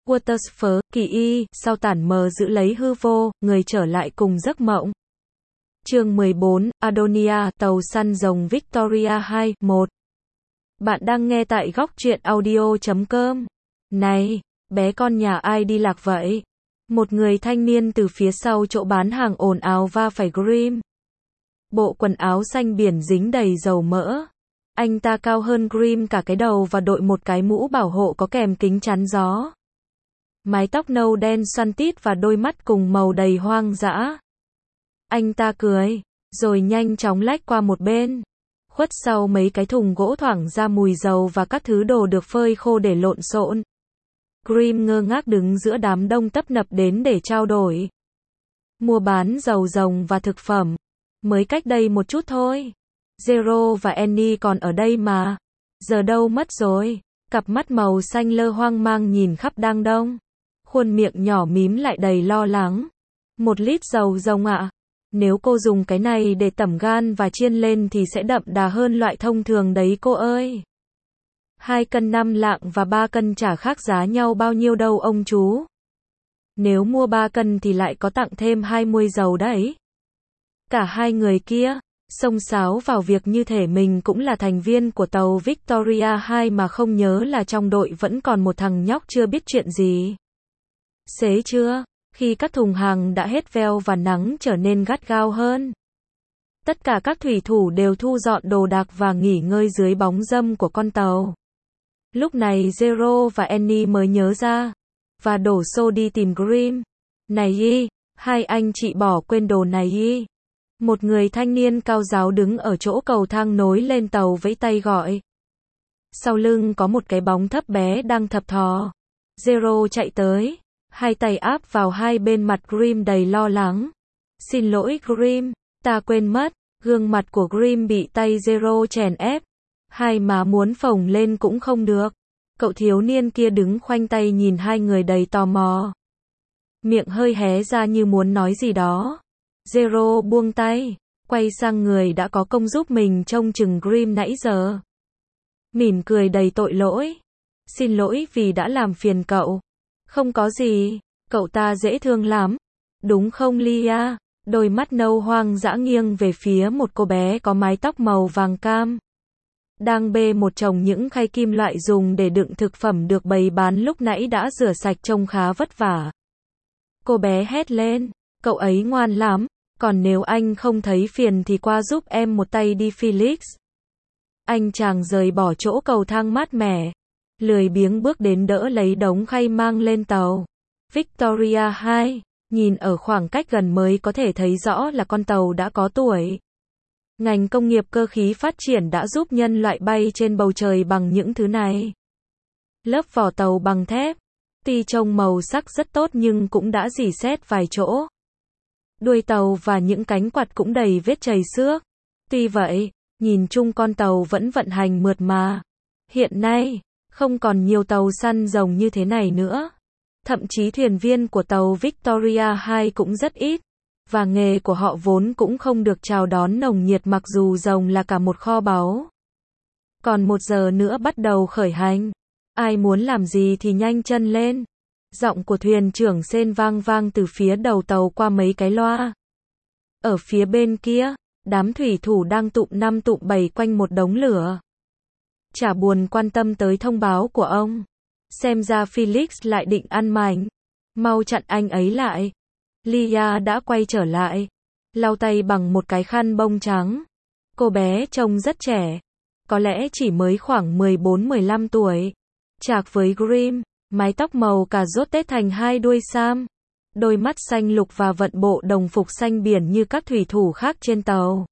Watersford, kỳ y, sau tản mờ giữ lấy hư vô, người trở lại cùng giấc mộng. Chương 14, Adonia, tàu săn rồng Victoria 2, 1. Bạn đang nghe tại góc truyện audio.com. Này, bé con nhà ai đi lạc vậy? Một người thanh niên từ phía sau chỗ bán hàng ồn ào va phải Grim. Bộ quần áo xanh biển dính đầy dầu mỡ. Anh ta cao hơn Grim cả cái đầu và đội một cái mũ bảo hộ có kèm kính chắn gió. Mái tóc nâu đen xoăn tít và đôi mắt cùng màu đầy hoang dã. Anh ta cười, rồi nhanh chóng lách qua một bên. Khuất sau mấy cái thùng gỗ thoảng ra mùi dầu và các thứ đồ được phơi khô để lộn xộn. Grim ngơ ngác đứng giữa đám đông tấp nập đến để trao đổi. Mua bán dầu rồng và thực phẩm. Mới cách đây một chút thôi. Zero và Annie còn ở đây mà. Giờ đâu mất rồi. Cặp mắt màu xanh lơ hoang mang nhìn khắp đang đông. Khuôn miệng nhỏ mím lại đầy lo lắng. 1 lít dầu rồng ạ. Nếu cô dùng cái này để tẩm gan và chiên lên thì sẽ đậm đà hơn loại thông thường đấy cô ơi. 2 cân 5 lạng và 3 cân chả khác giá nhau bao nhiêu đâu ông chú. Nếu mua 3 cân thì lại có tặng thêm 20 dầu đấy. Cả hai người kia xông xáo vào việc như thể mình cũng là thành viên của tàu Victoria 2 mà không nhớ là trong đội vẫn còn một thằng nhóc chưa biết chuyện gì. Xế chưa? Khi các thùng hàng đã hết veo và nắng trở nên gắt gao hơn. Tất cả các thủy thủ đều thu dọn đồ đạc và nghỉ ngơi dưới bóng râm của con tàu. Lúc này Zero và Annie mới nhớ ra, và đổ xô đi tìm Grim. Này y, hai anh chị bỏ quên đồ này y. Một người thanh niên cao ráo đứng ở chỗ cầu thang nối lên tàu vẫy tay gọi. Sau lưng có một cái bóng thấp bé đang thập thò. Zero chạy tới, hai tay áp vào hai bên mặt Grim đầy lo lắng. Xin lỗi Grim, ta quên mất. Gương mặt của Grim bị tay Zero chèn ép. Hai má muốn phồng lên cũng không được. Cậu thiếu niên kia đứng khoanh tay nhìn hai người đầy tò mò. Miệng hơi hé ra như muốn nói gì đó. Zero buông tay, quay sang người đã có công giúp mình trông chừng Grim nãy giờ. Mỉm cười đầy tội lỗi. Xin lỗi vì đã làm phiền cậu. Không có gì, cậu ta dễ thương lắm. Đúng không Lia? Đôi mắt nâu hoang dã nghiêng về phía một cô bé có mái tóc màu vàng cam. Đang bê một chồng những khay kim loại dùng để đựng thực phẩm được bày bán lúc nãy đã rửa sạch trông khá vất vả. Cô bé hét lên, cậu ấy ngoan lắm, còn nếu anh không thấy phiền thì qua giúp em một tay đi Felix. Anh chàng rời bỏ chỗ cầu thang mát mẻ, lười biếng bước đến đỡ lấy đống khay mang lên tàu. Victoria 2, nhìn ở khoảng cách gần mới có thể thấy rõ là con tàu đã có tuổi. Ngành công nghiệp cơ khí phát triển đã giúp nhân loại bay trên bầu trời bằng những thứ này. Lớp vỏ tàu bằng thép, tuy trông màu sắc rất tốt nhưng cũng đã rỉ sét vài chỗ. Đuôi tàu và những cánh quạt cũng đầy vết chày xước. Tuy vậy, nhìn chung con tàu vẫn vận hành mượt mà. Hiện nay, không còn nhiều tàu săn rồng như thế này nữa. Thậm chí thuyền viên của tàu Victoria 2 cũng rất ít. Và nghề của họ vốn cũng không được chào đón nồng nhiệt mặc dù rồng là cả một kho báu. Còn 1 giờ nữa bắt đầu khởi hành. Ai muốn làm gì thì nhanh chân lên. Giọng của thuyền trưởng Sen vang vang từ phía đầu tàu qua mấy cái loa. Ở phía bên kia, đám thủy thủ đang tụm 5 tụm 7 quanh một đống lửa. Chả buồn quan tâm tới thông báo của ông. Xem ra Felix lại định ăn mảnh. Mau chặn anh ấy lại. Lia đã quay trở lại, lau tay bằng một cái khăn bông trắng. Cô bé trông rất trẻ, có lẽ chỉ mới khoảng 14-15 tuổi. Chạc với Grim, mái tóc màu cà rốt tết thành 2 đuôi sam, đôi mắt xanh lục và vận bộ đồng phục xanh biển như các thủy thủ khác trên tàu.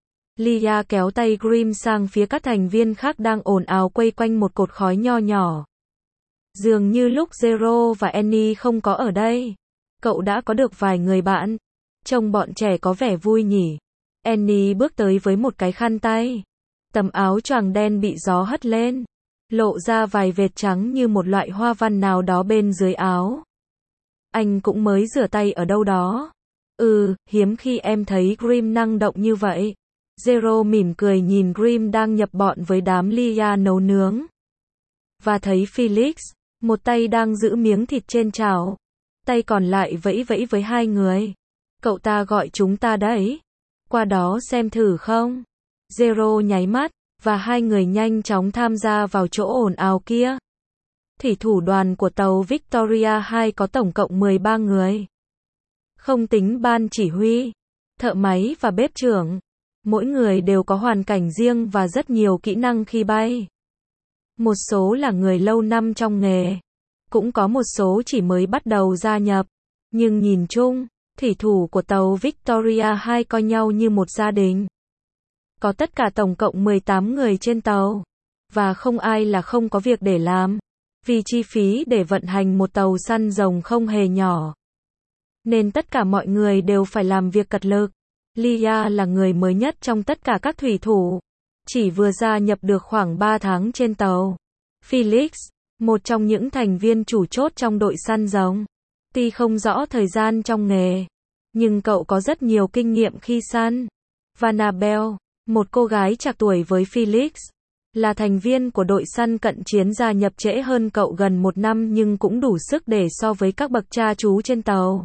Lia kéo tay Grim sang phía các thành viên khác đang ồn ào quây quanh một cột khói nho nhỏ. Dường như lúc Zero và Annie không có ở đây, cậu đã có được vài người bạn. Trông bọn trẻ có vẻ vui nhỉ. Annie bước tới với một cái khăn tay. Tấm áo choàng đen bị gió hất lên, lộ ra vài vệt trắng như một loại hoa văn nào đó bên dưới áo. Anh cũng mới rửa tay ở đâu đó. Hiếm khi em thấy Grim năng động như vậy. Zero mỉm cười nhìn Grim đang nhập bọn với đám Lia nấu nướng. Và thấy Felix, Một tay đang giữ miếng thịt trên chảo. Tay còn lại vẫy vẫy với hai người. Cậu ta gọi chúng ta đấy. Qua đó xem thử không? Zero nháy mắt, và hai người nhanh chóng tham gia vào chỗ ồn ào kia. Thủy thủ đoàn của tàu Victoria 2 có tổng cộng 13 người. Không tính ban chỉ huy, thợ máy và bếp trưởng. Mỗi người đều có hoàn cảnh riêng và rất nhiều kỹ năng khi bay. Một số là người lâu năm trong nghề. Cũng có một số chỉ mới bắt đầu gia nhập. Nhưng nhìn chung, thủy thủ của tàu Victoria 2 coi nhau như một gia đình. Có tất cả tổng cộng 18 người trên tàu. Và không ai là không có việc để làm. Vì chi phí để vận hành một tàu săn rồng không hề nhỏ. Nên tất cả mọi người đều phải làm việc cật lực. Lia là người mới nhất trong tất cả các thủy thủ. Chỉ vừa gia nhập được khoảng 3 tháng trên tàu. Felix, một trong những thành viên chủ chốt trong đội săn rồng. Tuy không rõ thời gian trong nghề, nhưng cậu có rất nhiều kinh nghiệm khi săn. Vanabel, một cô gái trạc tuổi với Felix, là thành viên của đội săn cận chiến gia nhập trễ hơn cậu gần 1 năm nhưng cũng đủ sức để so với các bậc cha chú trên tàu.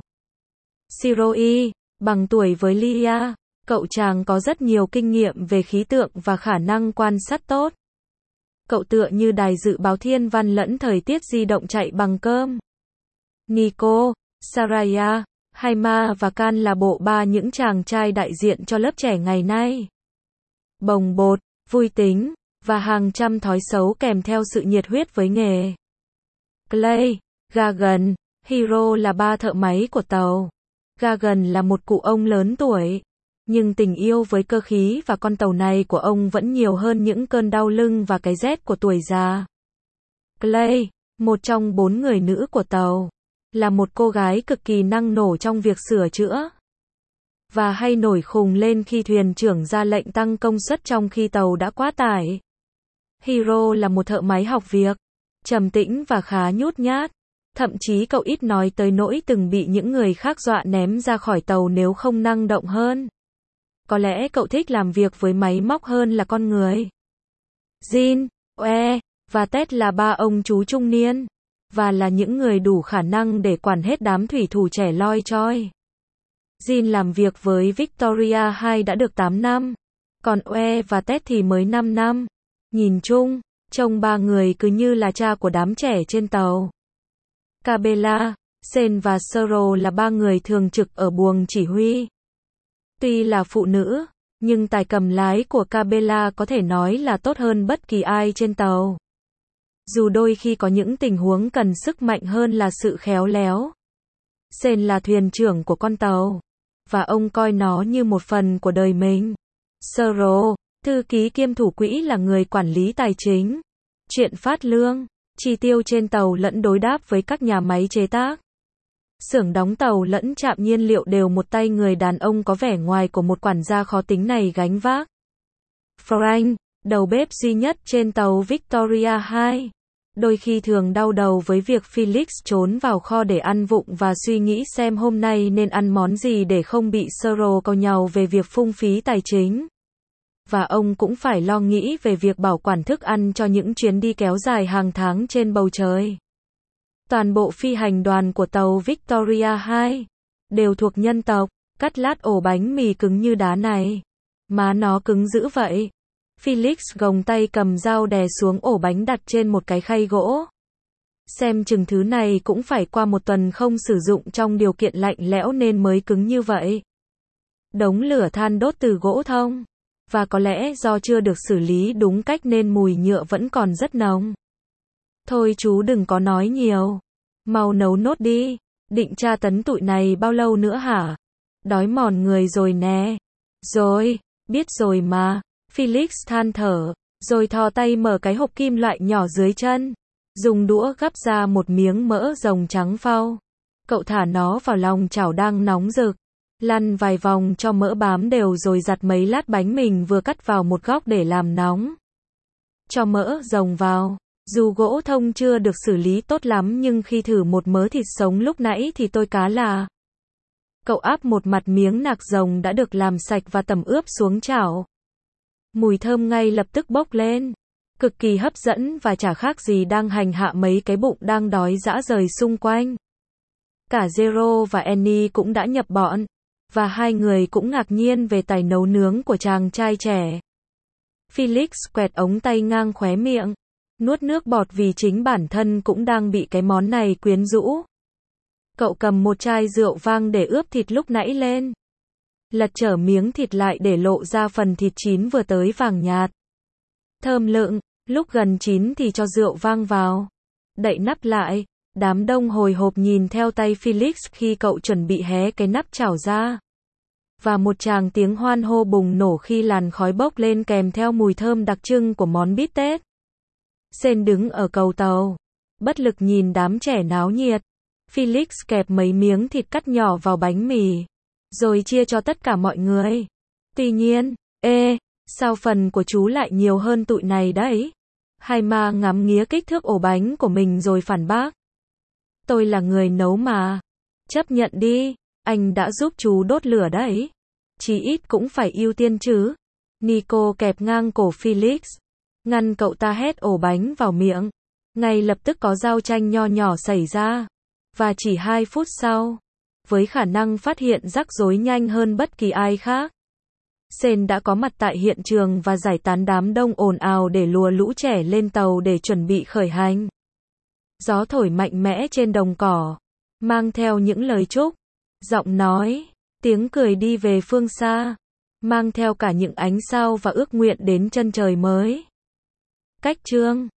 Siroi, bằng tuổi với Lia, cậu chàng có rất nhiều kinh nghiệm về khí tượng và khả năng quan sát tốt. Cậu tựa như đài dự báo thiên văn lẫn thời tiết di động chạy bằng cơm. Nico, Saraya, Haima và Can là bộ ba những chàng trai đại diện cho lớp trẻ ngày nay. Bồng bột, vui tính, và hàng trăm thói xấu kèm theo sự nhiệt huyết với nghề. Clay, Gagan, Hero là ba thợ máy của tàu. Gagan là một cụ ông lớn tuổi. Nhưng tình yêu với cơ khí và con tàu này của ông vẫn nhiều hơn những cơn đau lưng và cái rét của tuổi già. Clay, một trong 4 người nữ của tàu, là một cô gái cực kỳ năng nổ trong việc sửa chữa. Và hay nổi khùng lên khi thuyền trưởng ra lệnh tăng công suất trong khi tàu đã quá tải. Hero là một thợ máy học việc, trầm tĩnh và khá nhút nhát. Thậm chí cậu ít nói tới nỗi từng bị những người khác dọa ném ra khỏi tàu nếu không năng động hơn. Có lẽ cậu thích làm việc với máy móc hơn là con người. Jin, Oe, và Ted là ba ông chú trung niên, và là những người đủ khả năng để quản hết đám thủy thủ trẻ loi choi. Jin làm việc với Victoria 2 đã được 8 năm, còn Oe và Ted thì mới 5 năm. Nhìn chung, trông ba người cứ như là cha của đám trẻ trên tàu. Cabela, Sen và Soro là ba người thường trực ở buồng chỉ huy. Tuy là phụ nữ, nhưng tài cầm lái của Cabela có thể nói là tốt hơn bất kỳ ai trên tàu. Dù đôi khi có những tình huống cần sức mạnh hơn là sự khéo léo. Sen là thuyền trưởng của con tàu, và ông coi nó như một phần của đời mình. Soro, thư ký kiêm thủ quỹ là người quản lý tài chính, chuyện phát lương, chi tiêu trên tàu lẫn đối đáp với các nhà máy chế tác. Xưởng đóng tàu lẫn trạm nhiên liệu đều một tay người đàn ông có vẻ ngoài của một quản gia khó tính này gánh vác. Frank, đầu bếp duy nhất trên tàu Victoria 2, đôi khi thường đau đầu với việc Felix trốn vào kho để ăn vụng và suy nghĩ xem hôm nay nên ăn món gì để không bị Soro càu nhàu về việc phung phí tài chính. Và ông cũng phải lo nghĩ về việc bảo quản thức ăn cho những chuyến đi kéo dài hàng tháng trên bầu trời. Toàn bộ phi hành đoàn của tàu Victoria 2 đều thuộc nhân tộc. Cắt lát ổ bánh mì cứng như đá này. Má nó cứng dữ vậy. Felix gồng tay cầm dao đè xuống ổ bánh đặt trên một cái khay gỗ. Xem chừng thứ này cũng phải qua 1 tuần không sử dụng trong điều kiện lạnh lẽo nên mới cứng như vậy. Đống lửa than đốt từ gỗ thông. Và có lẽ do chưa được xử lý đúng cách nên mùi nhựa vẫn còn rất nồng. Thôi chú đừng có nói nhiều. Mau nấu nốt đi. Định tra tấn tụi này bao lâu nữa hả? Đói mòn người rồi nè. Rồi, biết rồi mà. Felix than thở, rồi thò tay mở cái hộp kim loại nhỏ dưới chân. Dùng đũa gắp ra một miếng mỡ rồng trắng phau. Cậu thả nó vào lòng chảo đang nóng rực. Lăn vài vòng cho mỡ bám đều rồi giặt mấy lát bánh mình vừa cắt vào một góc để làm nóng. Cho mỡ rồng vào. Dù gỗ thông chưa được xử lý tốt lắm nhưng khi thử một mớ thịt sống lúc nãy thì tôi cá là. Cậu áp một mặt miếng nạc rồng đã được làm sạch và tẩm ướp xuống chảo. Mùi thơm ngay lập tức bốc lên. Cực kỳ hấp dẫn và chả khác gì đang hành hạ mấy cái bụng đang đói rã rời xung quanh. Cả Zero và Annie cũng đã nhập bọn, và hai người cũng ngạc nhiên về tài nấu nướng của chàng trai trẻ. Felix quẹt ống tay ngang khóe miệng, nuốt nước bọt vì chính bản thân cũng đang bị cái món này quyến rũ. Cậu cầm một chai rượu vang để ướp thịt lúc nãy lên. Lật trở miếng thịt lại để lộ ra phần thịt chín vừa tới vàng nhạt. Thơm lựng, lúc gần chín thì cho rượu vang vào. Đậy nắp lại, đám đông hồi hộp nhìn theo tay Felix khi cậu chuẩn bị hé cái nắp chảo ra. Và một tràng tiếng hoan hô bùng nổ khi làn khói bốc lên kèm theo mùi thơm đặc trưng của món bít tết. Sen đứng ở cầu tàu, bất lực nhìn đám trẻ náo nhiệt. Felix kẹp mấy miếng thịt cắt nhỏ vào bánh mì, rồi chia cho tất cả mọi người. Tuy nhiên, sao phần của chú lại nhiều hơn tụi này đấy? Haima ngắm nghía kích thước ổ bánh của mình rồi phản bác. Tôi là người nấu mà. Chấp nhận đi, anh đã giúp chú đốt lửa đấy. Chí ít cũng phải ưu tiên chứ. Nico kẹp ngang cổ Felix, ngăn cậu ta hét ổ bánh vào miệng. Ngay lập tức có giao tranh nho nhỏ xảy ra. Và chỉ 2 phút sau, với khả năng phát hiện rắc rối nhanh hơn bất kỳ ai khác, Sen đã có mặt tại hiện trường và giải tán đám đông ồn ào để lùa lũ trẻ lên tàu để chuẩn bị khởi hành. Gió thổi mạnh mẽ trên đồng cỏ, mang theo những lời chúc, giọng nói, tiếng cười đi về phương xa, mang theo cả những ánh sao và ước nguyện đến chân trời mới. Cách chương